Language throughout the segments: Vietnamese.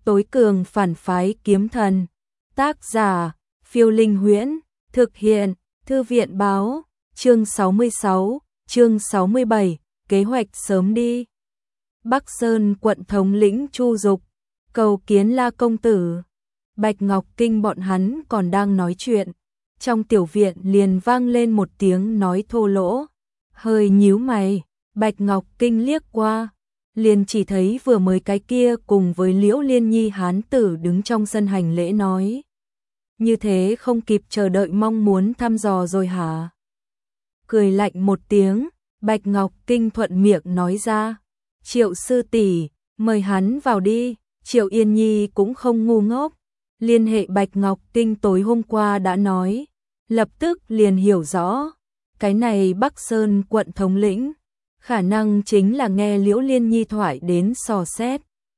Tối cường phản phái kiếm thần. Tác giả, Phiêu Linh Huyễn. Thực hiện, Thư viện báo. Chương 66, chương 67, kế hoạch sớm đi. Bắc Sơn quận thống lĩnh Chu Dục, cầu kiến La công tử. Bạch Ngọc Kinh bọn hắn còn đang nói chuyện. Trong tiểu viện liền vang lên một tiếng nói thô lỗ. Hơi nhíu mày, Bạch Ngọc Kinh liếc qua. Liền chỉ thấy vừa mới cái kia cùng với Liễu Liên Nhi hán tử đứng trong sân hành lễ nói. Như thế không kịp chờ đợi mong muốn thăm dò rồi hả? Cười lạnh một tiếng, Bạch Ngọc Kinh thuận miệng nói ra. Triệu sư tỷ, mời hắn vào đi. Triệu Yên Nhi cũng không ngu ngốc. Liên hệ Bạch Ngọc Kinh tối hôm qua đã nói. Lập tức liền hiểu rõ. Cái này Bắc Sơn quận thống lĩnh. Khả năng chính là nghe Liễu Liên Nhi thoại đến dò xét.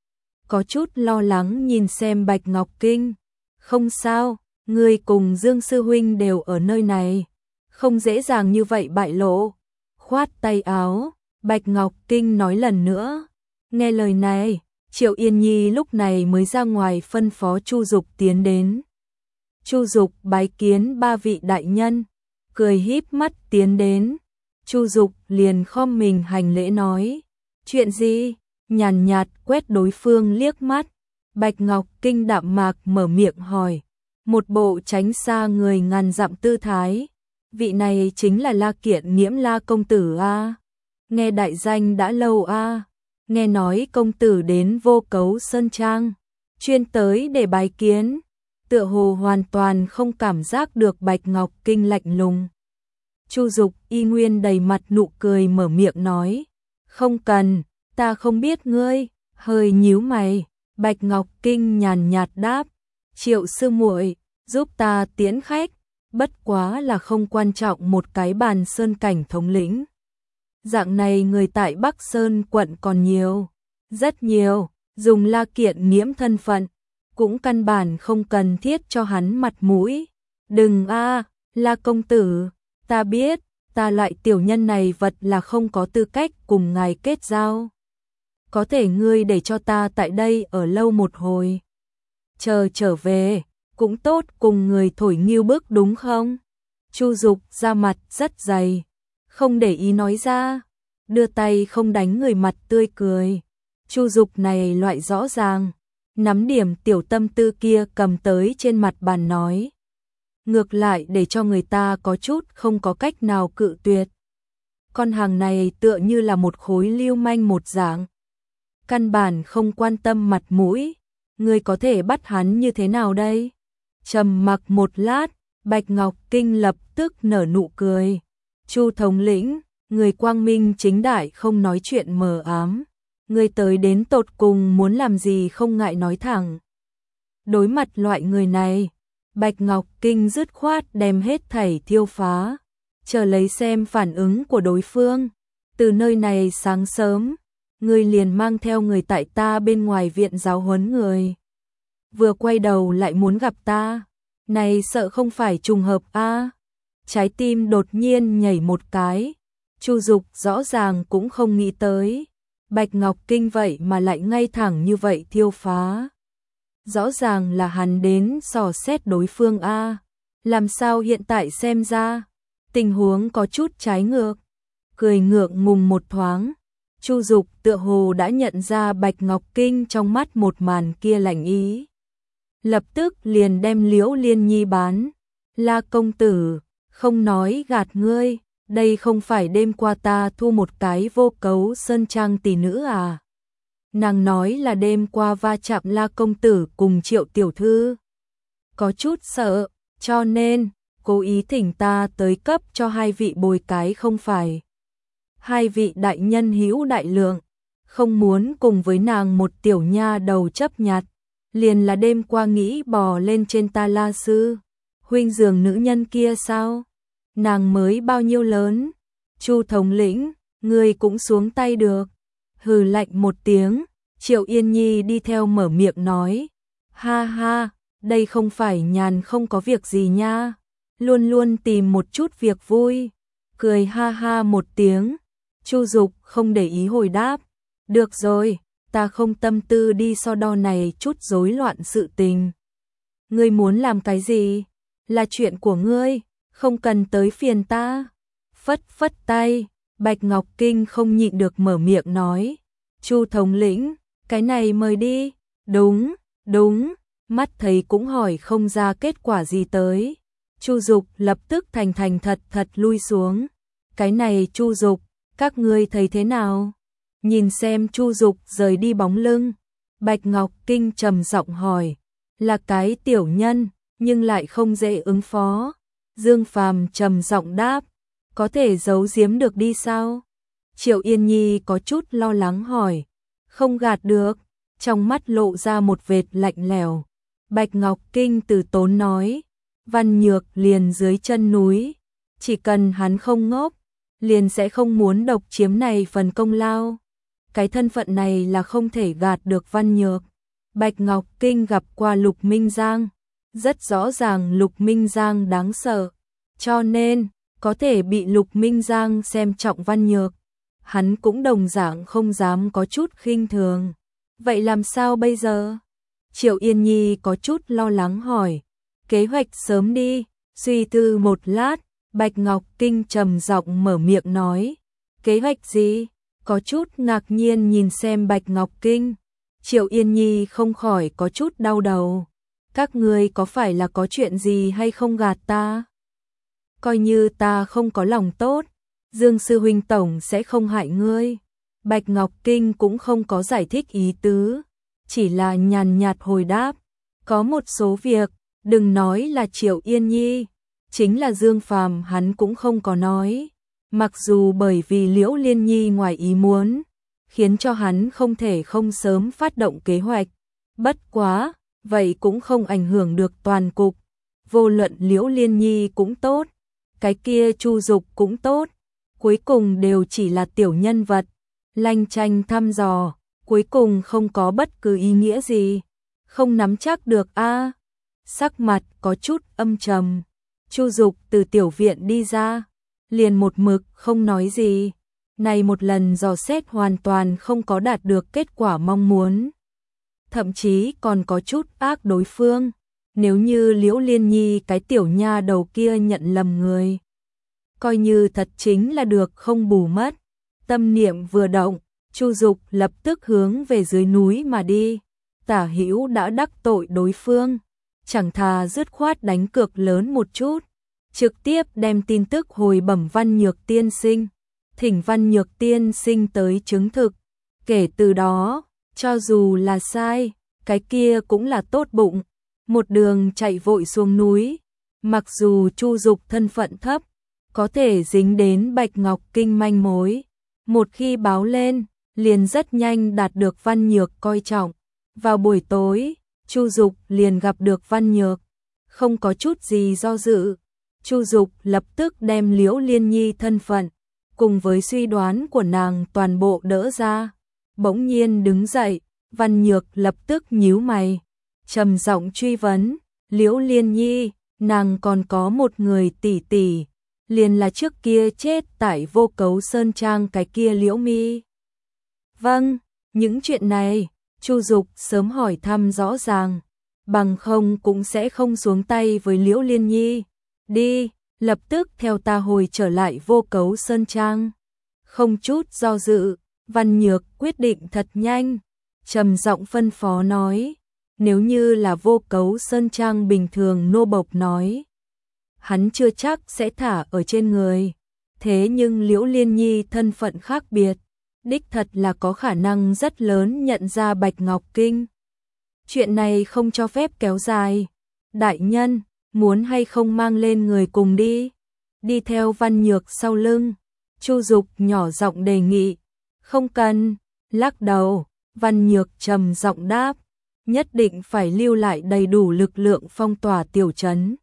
Có chút lo lắng nhìn xem Bạch Ngọc Kinh. Không sao, ngươi cùng Dương Sư Huynh đều ở nơi này. Không dễ dàng như vậy bại lộ. Khoát tay áo, Bạch Ngọc Kinh nói lần nữa. Nghe lời này, Triệu Yên Nhi lúc này mới ra ngoài phân phó Chu Dục tiến đến. Chu Dục bái kiến ba vị đại nhân, cười híp mắt tiến đến. Chu Dục liền khom mình hành lễ nói. Chuyện gì? Nhàn nhạt quét đối phương liếc mắt. Bạch Ngọc Kinh đạm mạc mở miệng hỏi. Một bộ tránh xa người ngàn dặm tư thái. Vị này chính là La Kiện Nghiễm La công tử a. Nghe đại danh đã lâu a. Nghe nói công tử đến Vô Cấu Sơn Trang, chuyên tới để bái kiến. Tựa hồ hoàn toàn không cảm giác được Bạch Ngọc Kinh lạnh lùng. Chu Dục y nguyên đầy mặt nụ cười mở miệng nói. Không cần, ta không biết ngươi. Hơi nhíu mày, Bạch Ngọc Kinh nhàn nhạt đáp. Triệu sư muội, giúp ta tiễn khách. Bất quá là không quan trọng một cái bàn sơn cảnh thống lĩnh. Dạng này người tại Bắc Sơn quận còn nhiều. Rất nhiều, dùng La Kiện Nghiễm thân phận. Cũng căn bản không cần thiết cho hắn mặt mũi. Đừng a, La công tử. Ta biết, ta loại tiểu nhân này vật là không có tư cách cùng ngài kết giao. Có thể ngươi để cho ta tại đây ở lâu một hồi. Chờ trở về, cũng tốt cùng người thổi nghiêu bức đúng không? Chu Dục ra mặt rất dày, không để ý nói ra, đưa tay không đánh người mặt tươi cười. Chu Dục này loại rõ ràng, nắm điểm tiểu tâm tư kia cầm tới trên mặt bàn nói. Ngược lại để cho người ta có chút không có cách nào cự tuyệt. Con hàng này tựa như là một khối lưu manh một dạng. Căn bản không quan tâm mặt mũi. Ngươi có thể bắt hắn như thế nào đây? Trầm mặc một lát, Bạch Ngọc Kinh lập tức nở nụ cười. Chu thống lĩnh, người quang minh chính đại không nói chuyện mờ ám. Ngươi tới đến tột cùng muốn làm gì không ngại nói thẳng. Đối mặt loại người này, Bạch Ngọc Kinh dứt khoát đem hết thảy thiêu phá, chờ lấy xem phản ứng của đối phương. Từ nơi này sáng sớm, ngươi liền mang theo người tại ta bên ngoài viện giáo huấn người. Vừa quay đầu lại muốn gặp ta, này sợ không phải trùng hợp a. Trái tim đột nhiên nhảy một cái. Chu Dục rõ ràng cũng không nghĩ tới, Bạch Ngọc Kinh vậy mà lại ngay thẳng như vậy thiêu phá. Rõ ràng là hắn đến dò xét đối phương a. Làm sao hiện tại xem ra tình huống có chút trái ngược. Cười ngượng ngùng một thoáng, Chu Dục tựa hồ đã nhận ra Bạch Ngọc Kinh trong mắt một màn kia lạnh ý. Lập tức liền đem Liễu Liên Nhi bán. La công tử, không nói gạt ngươi, đây không phải đêm qua ta thu một cái Vô Cấu Sơn Trang tỷ nữ à? Nàng nói là đêm qua va chạm La công tử cùng Triệu tiểu thư. Có chút sợ, cho nên cố ý thỉnh ta tới cấp cho hai vị bồi cái không phải. Hai vị đại nhân hữu đại lượng, không muốn cùng với nàng một tiểu nha đầu chấp nhặt. Liền là đêm qua nghĩ bò lên trên ta La sư huynh giường nữ nhân kia sao? Nàng mới bao nhiêu lớn? Chu thống lĩnh, ngươi cũng xuống tay được. Hừ lạnh một tiếng, Triệu Yên Nhi đi theo mở miệng nói. Ha ha, đây không phải nhàn không có việc gì nha. Luôn luôn tìm một chút việc vui. Cười ha ha một tiếng, Chu Dục không để ý hồi đáp. Được rồi, ta không tâm tư đi so đo này chút rối loạn sự tình. Ngươi muốn làm cái gì? Là chuyện của ngươi, không cần tới phiền ta. Phất phất tay, Bạch Ngọc Kinh không nhịn được mở miệng nói. Chu thống lĩnh, cái này mời đi. Đúng, đúng, mắt thấy cũng hỏi không ra kết quả gì tới. Chu Dục lập tức thành thật thật lui xuống. Cái này Chu Dục, các ngươi thấy thế nào? Nhìn xem Chu Dục rời đi bóng lưng, Bạch Ngọc Kinh trầm giọng hỏi, là cái tiểu nhân, nhưng lại không dễ ứng phó. Dương Phàm trầm giọng đáp, có thể giấu giếm được đi sao? Triệu Yên Nhi có chút lo lắng hỏi, không gạt được, trong mắt lộ ra một vệt lạnh lẽo. Bạch Ngọc Kinh từ tốn nói, Văn Nhược liền dưới chân núi, chỉ cần hắn không ngốc, liền sẽ không muốn độc chiếm này phần công lao. Cái thân phận này là không thể gạt được Văn Nhược. Bạch Ngọc Kinh gặp qua Lục Minh Giang, rất rõ ràng Lục Minh Giang đáng sợ, cho nên có thể bị Lục Minh Giang xem trọng Văn Nhược, hắn cũng đồng dạng không dám có chút khinh thường. Vậy làm sao bây giờ? Triệu Yên Nhi có chút lo lắng hỏi. Kế hoạch sớm đi. Suy tư một lát, Bạch Ngọc Kinh trầm giọng mở miệng nói. Kế hoạch gì? Có chút ngạc nhiên nhìn xem Bạch Ngọc Kinh. Triệu Yên Nhi không khỏi có chút đau đầu. Các ngươi có phải là có chuyện gì hay không gạt ta? Coi như ta không có lòng tốt, Dương sư huynh tổng sẽ không hại ngươi. Bạch Ngọc Kinh cũng không có giải thích ý tứ, chỉ là nhàn nhạt hồi đáp. Có một số việc, đừng nói là Triệu Yên Nhi, chính là Dương Phàm hắn cũng không có nói. Mặc dù bởi vì Liễu Liên Nhi ngoài ý muốn, khiến cho hắn không thể không sớm phát động kế hoạch. Bất quá, vậy cũng không ảnh hưởng được toàn cục. Vô luận Liễu Liên Nhi cũng tốt, cái kia Chu Dục cũng tốt, cuối cùng đều chỉ là tiểu nhân vật, lanh chanh thăm dò, cuối cùng không có bất cứ ý nghĩa gì, không nắm chắc được a. Sắc mặt có chút âm trầm. Chu Dục từ tiểu viện đi ra, liền một mực không nói gì. Này một lần dò xét hoàn toàn không có đạt được kết quả mong muốn, thậm chí còn có chút ác đối phương. Nếu như Liễu Liên Nhi cái tiểu nha đầu kia nhận lầm người, coi như thật chính là được không bù mất. Tâm niệm vừa động, Chu Dục lập tức hướng về dưới núi mà đi. Tả Hữu đã đắc tội đối phương, chẳng thà dứt khoát đánh cược lớn một chút, trực tiếp đem tin tức hồi bẩm Văn Nhược tiên sinh, thỉnh Văn Nhược tiên sinh tới chứng thực. Kể từ đó, cho dù là sai, cái kia cũng là tốt bụng. Một đường chạy vội xuống núi, mặc dù Chu Dục thân phận thấp, có thể dính đến Bạch Ngọc Kinh manh mối, một khi báo lên, liền rất nhanh đạt được Văn Nhược coi trọng. Vào buổi tối, Chu Dục liền gặp được Văn Nhược, không có chút gì do dự, Chu Dục lập tức đem Liễu Liên Nhi thân phận cùng với suy đoán của nàng toàn bộ đỡ ra. Bỗng nhiên đứng dậy, Văn Nhược lập tức nhíu mày, trầm giọng truy vấn, Liễu Liên Nhi, nàng còn có một người tỷ tỷ, liền là trước kia chết tại Vô Cấu Sơn Trang cái kia Liễu Mi. Vâng, những chuyện này, Chu Dục sớm hỏi thăm rõ ràng, bằng không cũng sẽ không xuống tay với Liễu Liên Nhi. Đi, lập tức theo ta hồi trở lại Vô Cấu Sơn Trang. Không chút do dự, Văn Nhược quyết định thật nhanh, trầm giọng phân phó nói, nếu như là Vô Cấu Sơn Trang bình thường nô bộc nói, hắn chưa chắc sẽ thả ở trên người. Thế nhưng Liễu Liên Nhi thân phận khác biệt, đích thật là có khả năng rất lớn nhận ra Bạch Ngọc Kinh. Chuyện này không cho phép kéo dài. Đại nhân, muốn hay không mang lên người cùng đi? Đi theo Văn Nhược sau lưng, Chu Dục nhỏ giọng đề nghị. Không cần, lắc đầu, Văn Nhược trầm giọng đáp, nhất định phải lưu lại đầy đủ lực lượng phong tỏa tiểu trấn.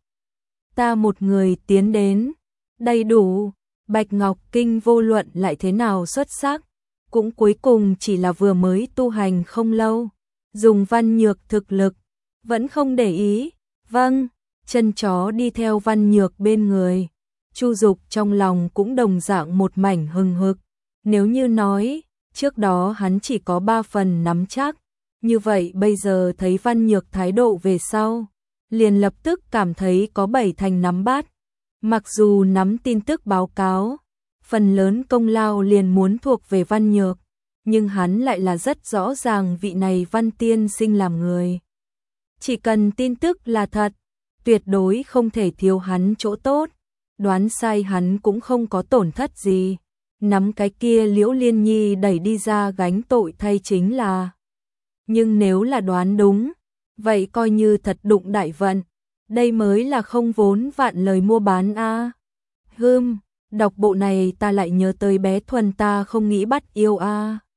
Ta một người tiến đến, đầy đủ. Bạch Ngọc Kinh vô luận lại thế nào xuất sắc, cũng cuối cùng chỉ là vừa mới tu hành không lâu, dùng Văn Nhược thực lực, vẫn không để ý. Vâng, chân chó đi theo Văn Nhược bên người. Chu Dục trong lòng cũng đồng dạng một mảnh hừng hực, nếu như nói, trước đó hắn chỉ có 3 phần nắm chắc, như vậy bây giờ thấy Văn Nhược thái độ về sau, liền lập tức cảm thấy có 7 thành nắm bắt. Mặc dù nắm tin tức báo cáo, phần lớn công lao liền muốn thuộc về Văn Nhược, nhưng hắn lại là rất rõ ràng vị này Văn tiên sinh làm người. Chỉ cần tin tức là thật, tuyệt đối không thể thiếu hắn chỗ tốt, đoán sai hắn cũng không có tổn thất gì. Nắm cái kia Liễu Liên Nhi đẩy đi ra gánh tội thay chính là. Nhưng nếu là đoán đúng, vậy coi như thật đụng đại vận, đây mới là không vốn vạn lời mua bán a. Đọc bộ này ta lại nhớ tới bé Thuần ta không nghĩ bắt yêu a.